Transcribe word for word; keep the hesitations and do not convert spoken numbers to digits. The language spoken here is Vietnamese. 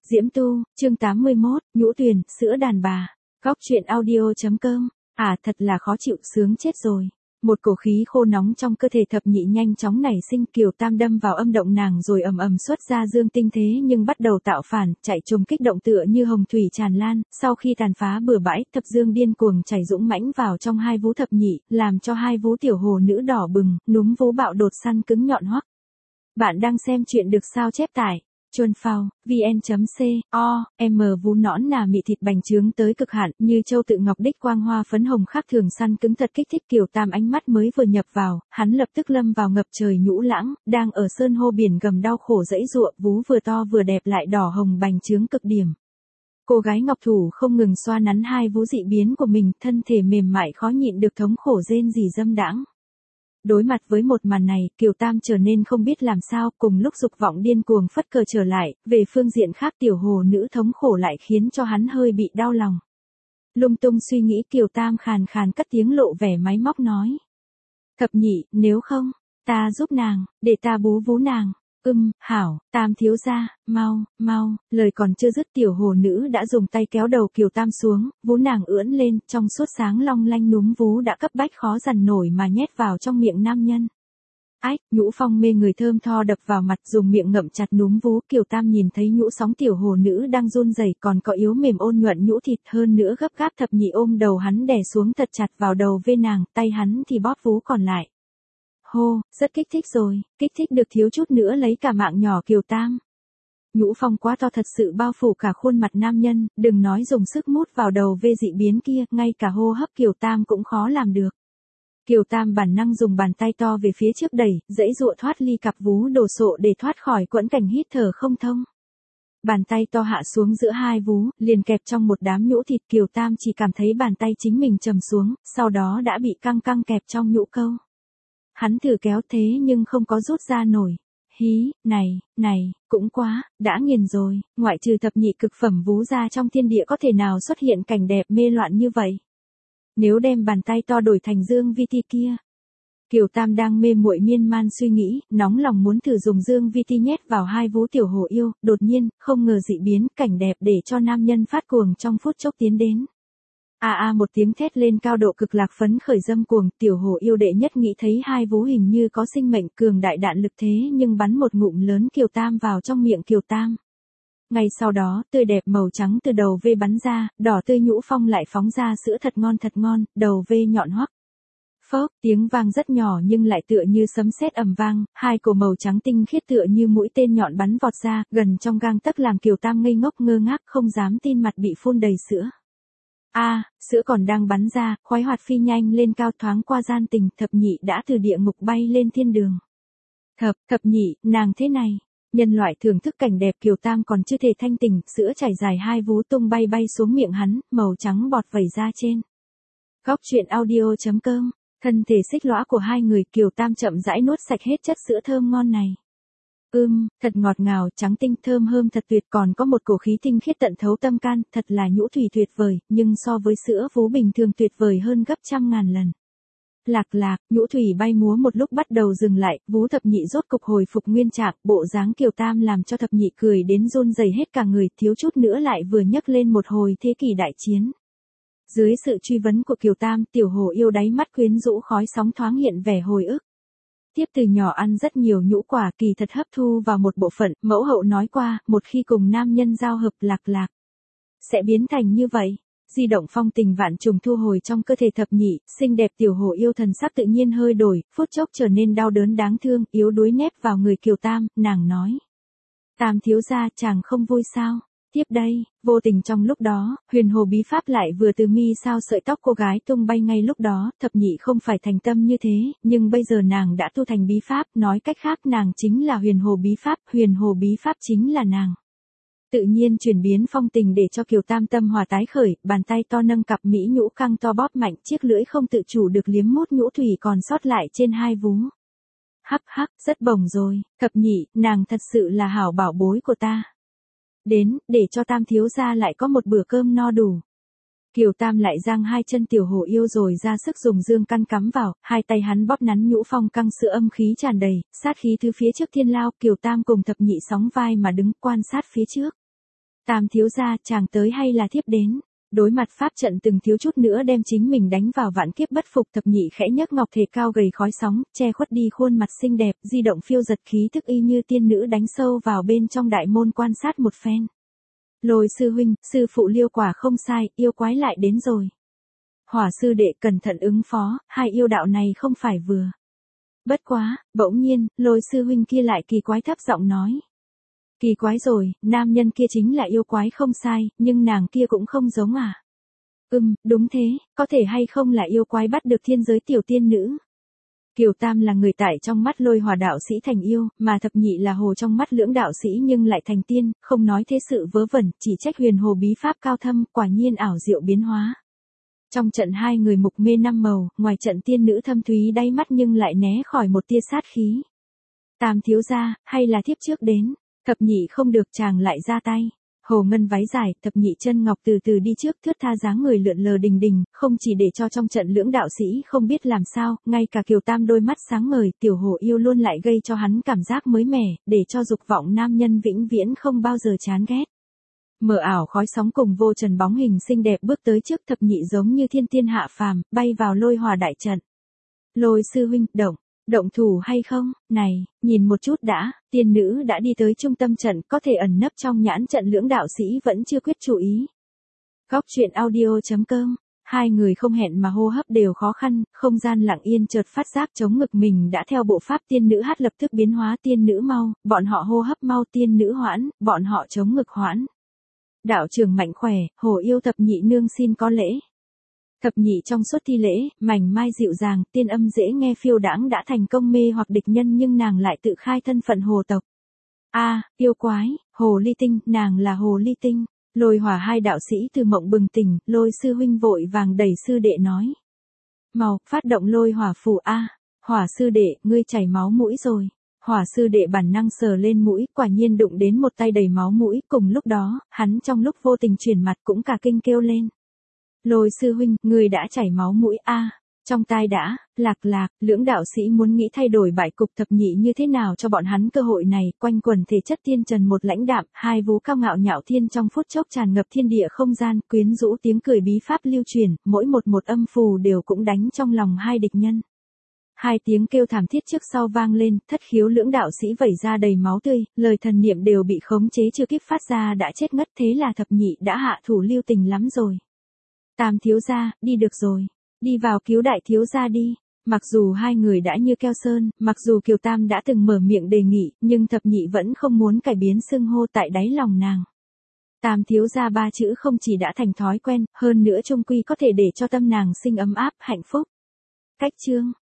Diễm Tu, chương tám mươi mốt, Nhũ Tuyền, sữa đàn bà. Góc truyện audio chấm com. À thật là khó chịu, sướng chết rồi. Một cổ khí khô nóng trong cơ thể thập nhị nhanh chóng nảy sinh, Kiều Tam đâm vào âm động nàng rồi ầm ầm xuất ra dương tinh thế nhưng bắt đầu tạo phản, chạy trồm kích động tựa như hồng thủy tràn lan, sau khi tàn phá bừa bãi, thập dương điên cuồng chảy dũng mãnh vào trong hai vú thập nhị, làm cho hai vú tiểu hồ nữ đỏ bừng, núm vú bạo đột săn cứng nhọn hoắc. Bạn đang xem chuyện được sao chép tải Chuân Phao, vn.co, m vú nõn nà mị thịt bành trướng tới cực hạn, như châu tự ngọc đích quang hoa phấn hồng khác thường săn cứng thật kích thích Kiều Tam ánh mắt mới vừa nhập vào, hắn lập tức lâm vào ngập trời nhũ lãng, đang ở sơn hô biển gầm đau khổ dãy giụa, vú vừa to vừa đẹp lại đỏ hồng bành trướng cực điểm. Cô gái ngọc thủ không ngừng xoa nắn hai vú dị biến của mình, thân thể mềm mại khó nhịn được thống khổ rên rỉ dâm đãng. Đối mặt với một màn này, Kiều Tam trở nên không biết làm sao, cùng lúc dục vọng điên cuồng phất cờ trở lại, về phương diện khác tiểu hồ nữ thống khổ lại khiến cho hắn hơi bị đau lòng. Lung tung suy nghĩ Kiều Tam khàn khàn cất tiếng lộ vẻ máy móc nói. Thập nhị, nếu không, ta giúp nàng, để ta bú vú nàng. Ưm, hảo, Tam thiếu gia, mau, mau, lời còn chưa dứt tiểu hồ nữ đã dùng tay kéo đầu Kiều Tam xuống, vú nàng ưỡn lên, trong suốt sáng long lanh núm vú đã cấp bách khó dằn nổi mà nhét vào trong miệng nam nhân. Ách, nhũ phong mê người thơm tho đập vào mặt dùng miệng ngậm chặt núm vú, Kiều Tam nhìn thấy nhũ sóng tiểu hồ nữ đang run rẩy còn có yếu mềm ôn nhuận nhũ thịt hơn nữa gấp gáp thập nhị ôm đầu hắn đè xuống thật chặt vào đầu vê nàng, tay hắn thì bóp vú còn lại. Hô, rất kích thích rồi, kích thích được thiếu chút nữa lấy cả mạng nhỏ Kiều Tam. Nhũ phong quá to thật sự bao phủ cả khuôn mặt nam nhân, đừng nói dùng sức mút vào đầu vê dị biến kia, ngay cả hô hấp Kiều Tam cũng khó làm được. Kiều Tam bản năng dùng bàn tay to về phía trước đẩy, dãy dụa thoát ly cặp vú đồ sộ để thoát khỏi quẫn cảnh hít thở không thông. Bàn tay to hạ xuống giữa hai vú, liền kẹp trong một đám nhũ thịt, Kiều Tam chỉ cảm thấy bàn tay chính mình trầm xuống, sau đó đã bị căng căng kẹp trong nhũ câu. Hắn thử kéo thế nhưng không có rút ra nổi. Hí, này, này, cũng quá, đã nghiền rồi, ngoại trừ thập nhị cực phẩm vú ra trong thiên địa có thể nào xuất hiện cảnh đẹp mê loạn như vậy. Nếu đem bàn tay to đổi thành dương vi ti kia. Kiều Tam đang mê muội miên man suy nghĩ, nóng lòng muốn thử dùng dương vi ti nhét vào hai vú tiểu hồ yêu, đột nhiên, không ngờ dị biến, cảnh đẹp để cho nam nhân phát cuồng trong phút chốc tiến đến. A a một tiếng thét lên cao độ cực lạc phấn khởi dâm cuồng, tiểu hồ yêu đệ nhất nghĩ thấy hai vú hình như có sinh mệnh cường đại đạn lực thế nhưng bắn một ngụm lớn Kiều Tam vào trong miệng Kiều Tam. Ngay sau đó, tươi đẹp màu trắng từ đầu vê bắn ra, đỏ tươi nhũ phong lại phóng ra sữa thật ngon thật ngon, đầu vê nhọn hoắc. Phốc, tiếng vang rất nhỏ nhưng lại tựa như sấm sét ầm vang, hai cổ màu trắng tinh khiết tựa như mũi tên nhọn bắn vọt ra, gần trong gang tấc làm Kiều Tam ngây ngốc ngơ ngác không dám tin mặt bị phun đầy sữa. A, à, sữa còn đang bắn ra, khoái hoạt phi nhanh lên cao thoáng qua gian tình, thập nhị đã từ địa ngục bay lên thiên đường. Thập, thập nhị, nàng thế này. Nhân loại thưởng thức cảnh đẹp Kiều Tam còn chưa thể thanh tỉnh, sữa chảy dài hai vú tung bay bay xuống miệng hắn, màu trắng bọt vẩy ra trên. Góc truyện audio chấm com, thân thể xích lõa của hai người Kiều Tam chậm rãi nuốt sạch hết chất sữa thơm ngon này. Ưm, thật ngọt ngào, trắng tinh thơm hơm thật tuyệt, còn có một cổ khí tinh khiết tận thấu tâm can, thật là nhũ thủy tuyệt vời, nhưng so với sữa vú bình thường tuyệt vời hơn gấp trăm ngàn lần. Lạc lạc, nhũ thủy bay múa một lúc bắt đầu dừng lại, vú thập nhị rốt cục hồi phục nguyên trạng, bộ dáng Kiều Tam làm cho thập nhị cười đến run rẩy hết cả người, thiếu chút nữa lại vừa nhấc lên một hồi thế kỷ đại chiến. Dưới sự truy vấn của Kiều Tam, tiểu hồ yêu đáy mắt quyến rũ khói sóng thoáng hiện vẻ hồi ức. Tiếp từ nhỏ ăn rất nhiều nhũ quả kỳ thật hấp thu vào một bộ phận, mẫu hậu nói qua, một khi cùng nam nhân giao hợp lạc lạc, sẽ biến thành như vậy. Di động phong tình vạn trùng thu hồi trong cơ thể thập nhị, xinh đẹp tiểu hồ yêu thần sắc tự nhiên hơi đổi, phút chốc trở nên đau đớn đáng thương, yếu đuối nép vào người Kiều Tam, nàng nói. Tam thiếu gia chàng không vui sao? Tiếp đây, vô tình trong lúc đó, huyền hồ bí pháp lại vừa từ mi sao sợi tóc cô gái tung bay ngay lúc đó, thập nhị không phải thành tâm như thế, nhưng bây giờ nàng đã tu thành bí pháp, nói cách khác nàng chính là huyền hồ bí pháp, huyền hồ bí pháp chính là nàng. Tự nhiên chuyển biến phong tình để cho Kiều Tam tâm hòa tái khởi, bàn tay to nâng cặp mỹ nhũ căng to bóp mạnh, chiếc lưỡi không tự chủ được liếm mút nhũ thủy còn sót lại trên hai vú. Hắc hắc, rất bồng rồi, thập nhị, nàng thật sự là hảo bảo bối của ta. Đến, để cho Tam thiếu gia lại có một bữa cơm no đủ. Kiều Tam lại giang hai chân tiểu hồ yêu rồi ra sức dùng dương căn cắm vào, hai tay hắn bóp nắn nhũ phong căng sữa âm khí tràn đầy, sát khí thứ phía trước thiên lao, Kiều Tam cùng thập nhị sóng vai mà đứng quan sát phía trước. Tam thiếu gia, chàng tới hay là thiếp đến? Đối mặt pháp trận từng thiếu chút nữa đem chính mình đánh vào vạn kiếp bất phục, thập nhị khẽ nhấc ngọc thể cao gầy khói sóng, che khuất đi khuôn mặt xinh đẹp, di động phiêu giật khí thức y như tiên nữ đánh sâu vào bên trong đại môn quan sát một phen. Lôi sư huynh, sư phụ Liêu quả không sai, yêu quái lại đến rồi. Hỏa sư đệ cẩn thận ứng phó, hai yêu đạo này không phải vừa. Bất quá, bỗng nhiên, lôi sư huynh kia lại kỳ quái thấp giọng nói. Kỳ quái rồi, nam nhân kia chính là yêu quái không sai, nhưng nàng kia cũng không giống à. Ừm, đúng thế, có thể hay không là yêu quái bắt được thiên giới tiểu tiên nữ. Kiều Tam là người tại trong mắt Lôi Hòa đạo sĩ thành yêu, mà thập nhị là hồ trong mắt lưỡng đạo sĩ nhưng lại thành tiên, không nói thế sự vớ vẩn, chỉ trách huyền hồ bí pháp cao thâm, quả nhiên ảo diệu biến hóa. Trong trận hai người mục mê năm màu, ngoài trận tiên nữ thâm thúy đáy mắt nhưng lại né khỏi một tia sát khí. Tam thiếu gia, hay là thiếp trước đến, thập nhị không được chàng lại ra tay. Hồ ngân váy dài, thập nhị chân ngọc từ từ đi trước, thướt tha dáng người lượn lờ đình đình, không chỉ để cho trong trận lưỡng đạo sĩ không biết làm sao, ngay cả Kiều Tam đôi mắt sáng ngời, tiểu hồ yêu luôn lại gây cho hắn cảm giác mới mẻ, để cho dục vọng nam nhân vĩnh viễn không bao giờ chán ghét. Mờ ảo khói sóng cùng vô trần bóng hình xinh đẹp bước tới trước, thập nhị giống như thiên tiên hạ phàm, bay vào Lôi Hòa đại trận. Lôi sư huynh, động. Động thủ hay không? Này, nhìn một chút đã, tiên nữ đã đi tới trung tâm trận, có thể ẩn nấp trong nhãn trận lưỡng đạo sĩ vẫn chưa quyết chú ý. Góc truyện audio chấm com, hai người không hẹn mà hô hấp đều khó khăn, không gian lặng yên chợt phát giác chống ngực mình đã theo bộ pháp tiên nữ hát lập tức biến hóa tiên nữ mau, bọn họ hô hấp mau tiên nữ hoãn, bọn họ chống ngực hoãn. Đạo trưởng mạnh khỏe, hồ yêu thập nhị nương xin có lễ. Thập nhị trong suốt thi lễ, mảnh mai dịu dàng, tiên âm dễ nghe phiêu đãng đã thành công mê hoặc địch nhân nhưng nàng lại tự khai thân phận hồ tộc. A, yêu quái, hồ ly tinh, nàng là hồ ly tinh. Lôi Hòa hai đạo sĩ từ mộng bừng tỉnh, Lôi sư huynh vội vàng đẩy sư đệ nói. Mau, phát động Lôi Hỏa phù a. Hỏa sư đệ, ngươi chảy máu mũi rồi. Hỏa sư đệ bản năng sờ lên mũi, quả nhiên đụng đến một tay đầy máu mũi, cùng lúc đó, hắn trong lúc vô tình chuyển mặt cũng cả kinh kêu lên. Lôi sư huynh, người đã chảy máu mũi a. À, trong tai đã, lạc lạc, lưỡng đạo sĩ muốn nghĩ thay đổi bại cục thập nhị như thế nào cho bọn hắn cơ hội này, quanh quần thể chất tiên trần một lãnh đạm, hai vú cao ngạo nhạo thiên trong phút chốc tràn ngập thiên địa không gian, quyến rũ tiếng cười bí pháp lưu truyền, mỗi một một âm phù đều cũng đánh trong lòng hai địch nhân. Hai tiếng kêu thảm thiết trước sau vang lên, thất khiếu lưỡng đạo sĩ vẩy ra đầy máu tươi, lời thần niệm đều bị khống chế chưa kịp phát ra đã chết ngất, thế là thập nhị đã hạ thủ lưu tình lắm rồi. Tam thiếu gia, đi được rồi. Đi vào cứu đại thiếu gia đi. Mặc dù hai người đã như keo sơn, mặc dù Kiều Tam đã từng mở miệng đề nghị, nhưng thập nhị vẫn không muốn cải biến xưng hô tại đáy lòng nàng. Tam thiếu gia ba chữ không chỉ đã thành thói quen, hơn nữa chung quy có thể để cho tâm nàng sinh ấm áp, hạnh phúc. Cách chương.